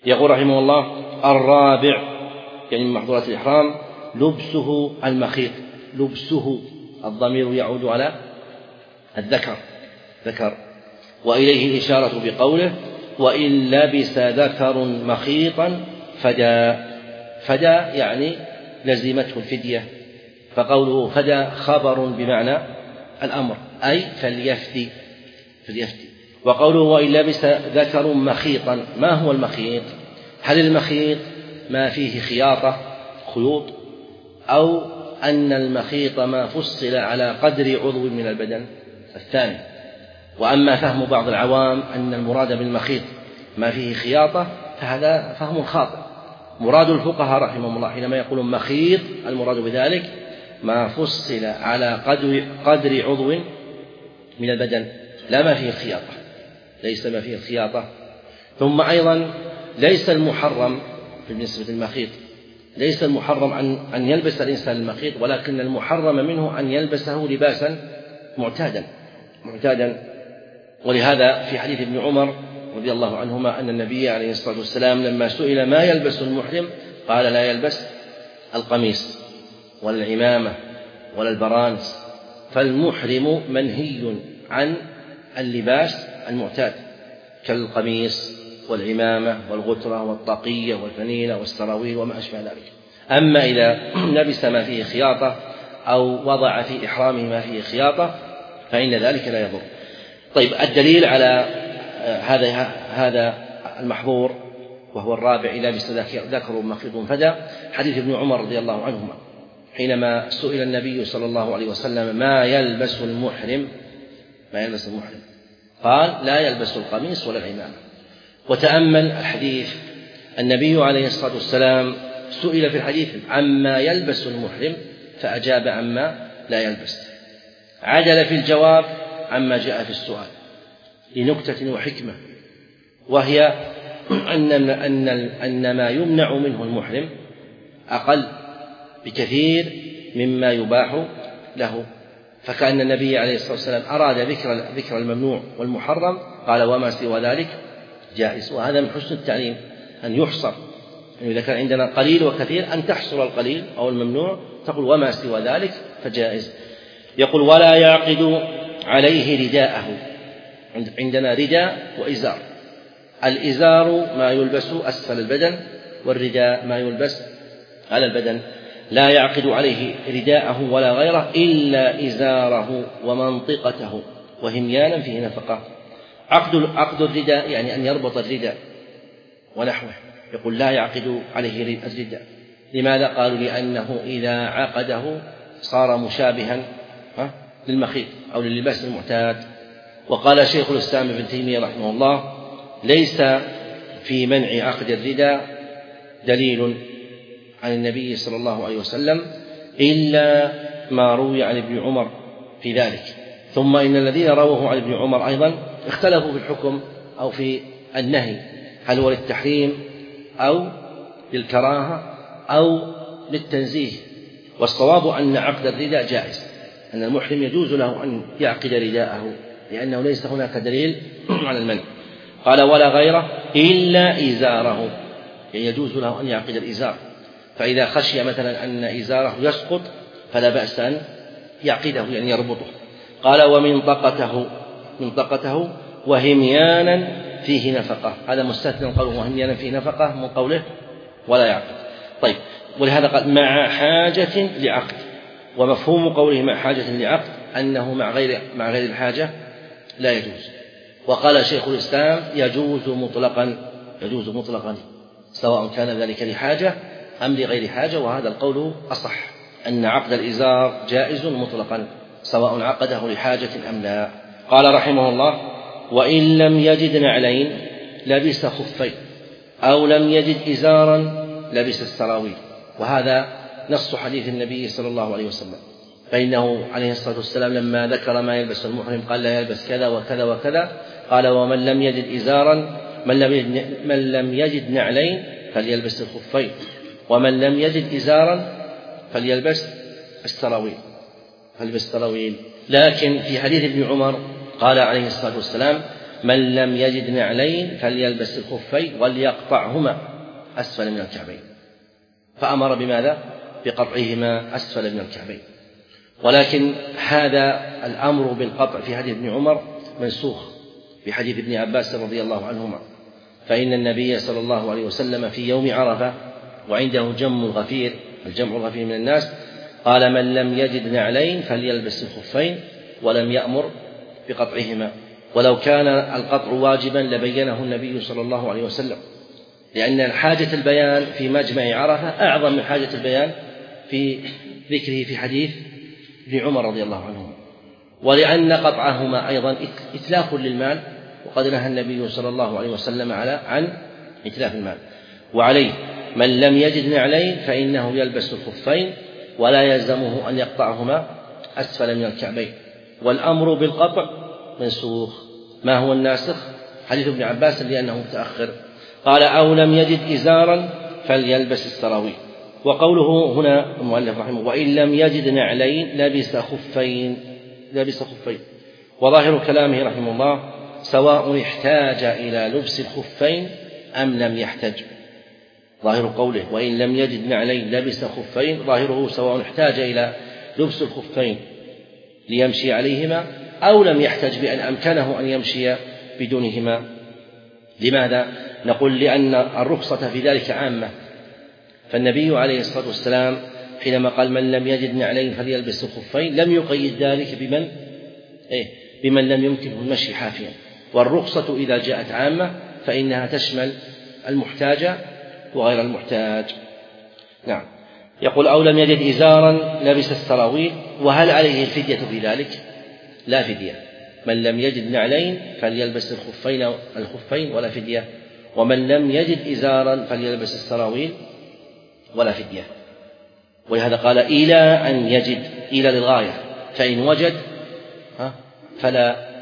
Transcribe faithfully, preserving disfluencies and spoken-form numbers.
يقول رحمه الله: الرابع يعني من محظورات الإحرام لبسه المخيط. لبسه الضمير يعود على الذكر ذكر وإليه الإشارة بقوله: وإن لبس ذكر مخيطا فدى. فدى يعني لزمته الفدية، فقوله فدى خبر بمعنى الأمر، أي فليفدي فليفدي. وقوله وإن لبس ذكر مخيطا، ما هو المخيط؟ هل المخيط ما فيه خياطة خيوط، أو أن المخيط ما فصل على قدر عضو من البدن؟ الثاني. وأما فهم بعض العوام أن المراد بالمخيط ما فيه خياطة فهذا فهم خاطئ. مراد الفقهاء رحمهم الله حينما يقولون مخيط المراد بذلك ما فصل على قدر, قدر عضو من البدن، لا ما فيه الخياطة، ليس ما فيه الخياطة. ثم أيضا ليس المحرم بالنسبة للمخيط، ليس المحرم أن, أن يلبس الإنسان المخيط، ولكن المحرم منه أن يلبسه لباسا معتادا معتادا ولهذا في حديث ابن عمر رضي الله عنهما أن النبي عليه الصلاة والسلام لما سئل ما يلبس المحرم قال: لا يلبس القميص ولا العمامة ولا البرانس. فالمحرم منهي عن اللباس المعتاد كالقميص والعمامة والغترة والطاقية والفنيلة والسراويل وما أشبه ذلك. أما إذا لبس ما فيه خياطة أو وضع في إحرامه ما فيه خياطة فإن ذلك لا يضر. طيب، الدليل على هذا هذا المحظور وهو الرابع: إذا لبس ذكر مخيط فدى، حديث ابن عمر رضي الله عنهما حينما سئل النبي صلى الله عليه وسلم ما يلبس المحرم ما يلبس المحرم قال: لا يلبس القميص ولا العمامة. وتأمل الحديث، النبي عليه الصلاة والسلام سئل في الحديث عما يلبس المحرم فأجاب عما لا يلبس، عدل في الجواب عما جاء في السؤال لنكتة وحكمة، وهي أن أن أن ما يمنع منه المحرم أقل بكثير مما يباح له. فكأن النبي عليه الصلاة والسلام أراد ذكر ذكر الممنوع والمحرم، قال: وما سوى ذلك جائز. وهذا من حسن التعليم أن يحصر، يعني إذا كان عندنا قليل وكثير أن تحصر القليل أو الممنوع، تقول وما سوى ذلك فجائز. يقول: ولا يعقد عليه رداءه. عندنا رداء وإزار. الإزار ما يلبس أسفل البدن، والرداء ما يلبس على البدن. لا يعقد عليه رداءه ولا غيره إلا إزاره ومنطقته وهميانا فيه نفقة. عقد عقد الرداء يعني أن يربط الرداء ونحوه. يقول: لا يعقد عليه الرداء. لماذا؟ قالوا: لأنه إذا عقده صار مشابها للمخيط أو لللباس المعتاد. وقال شيخ الإسلام ابن تيمية رحمه الله: ليس في منع عقد الرداء دليل عن النبي صلى الله عليه وسلم إلا ما روي عن ابن عمر في ذلك. ثم إن الذين رووه عن ابن عمر أيضا اختلفوا في الحكم أو في النهي، هل هو للتحريم أو للكراهة أو للتنزيه. والصواب أن عقد الرداء جائز، أن المحرم يجوز له أن يعقد رداءه، لأنه ليس هناك دليل على المنع. قال: ولا غيره إلا إزاره، يعني يجوز له أن يعقد الإزار، فإذا خشي مثلا أن إزاره يسقط فلا بأس أن يعقده، يعني يربطه. قال: ومنطقته منطقته وهميانا فيه نفقة. هذا مستثنى قوله وهميانا فيه نفقة من قوله ولا يعقد. طيب، ولهذا قال: مع حاجة لعقد. ومفهوم قوله مع حاجة لعقد أنه مع غير مع غير الحاجة لا يجوز. وقال شيخ الإسلام: يجوز مطلقا يجوز مطلقا سواء كان ذلك لحاجة أم لغير حاجة. وهذا القول أصح، أن عقد الإزار جائز مطلقا سواء عقده لحاجة أم لا. قال رحمه الله: وإن لم يجد نعلين لبس خفين، أو لم يجد إزارا لبس السراويل. وهذا نص حديث النبي صلى الله عليه وسلم، فإنه عليه الصلاة والسلام لما ذكر ما يلبس المحرم قال: لا يلبس كذا وكذا وكذا. قال: ومن لم يجد إزارا من لم يجد, من لم يجد نعلين فليلبس الخفين، ومن لم يجد إزارا فليلبس السراويل فليلبس السراويل. لكن في حديث ابن عمر قال عليه الصلاة والسلام: من لم يجد نعلين فليلبس الخفين وليقطعهما أسفل من الكعبين، فأمر بماذا؟ بقطعهما أسفل من الكعبين. ولكن هذا الأمر بالقطع في حديث ابن عمر منسوخ بحديث ابن عباس رضي الله عنهما، فإن النبي صلى الله عليه وسلم في يوم عرفة وعنده جم غفير، الجمع الغفير من الناس، قال من لم يجد نعلين فليلبس الخفين ولم يأمر بقطعهما. ولو كان القطع واجبا لبينه النبي صلى الله عليه وسلم، لأن حاجة البيان في مجمع عرفة أعظم من حاجة البيان في ذكره في حديث ابن عمر رضي الله عنه، ولأن قطعهما أيضا إتلاف للمال، وقد نهى النبي صلى الله عليه وسلم على عن إتلاف المال. وعليه من لم يجد نعلين فإنه يلبس الخفين ولا يلزمه أن يقطعهما أسفل من الكعبين. والأمر بالقطع منسوخ. ما هو الناسخ؟ حديث ابن عباس لأنه متأخر، قال أو لم يجد إزارا فليلبس السراويل. وقوله هنا المؤلف رحمه وإن لم يجد نعلين لبس خفين لبس خفين وظاهر كلامه رحمه الله سواء احتاج إلى لبس الخفين أم لم يحتج. ظاهر قوله وإن لم يجد نعلين لبس خفين، ظاهره سواء احتاج إلى لبس الخفين ليمشي عليهما أو لم يحتج بأن أمكنه أن يمشي بدونهما. لماذا؟ نقول لأن الرخصة في ذلك عامة، فالنبي عليه الصلاة والسلام حينما قال من لم يجد نعلين فليلبس الخفين لم يقيد ذلك بمن إيه؟ بمن لم يمكنه المشي حافيا. والرخصة إذا جاءت عامة فإنها تشمل المحتاج وغير المحتاج. نعم. يقول أو لم يجد إزارا لبس السراويل. وهل عليه الفدية في ذلك؟ لا فدية. من لم يجد نعلين فليلبس الخفين الخفين ولا فدية، ومن لم يجد إزارا فليلبس السراويل ولا فدية. ولهذا قال إلى أن يجد، إلى للغاية، فإن وجد فلا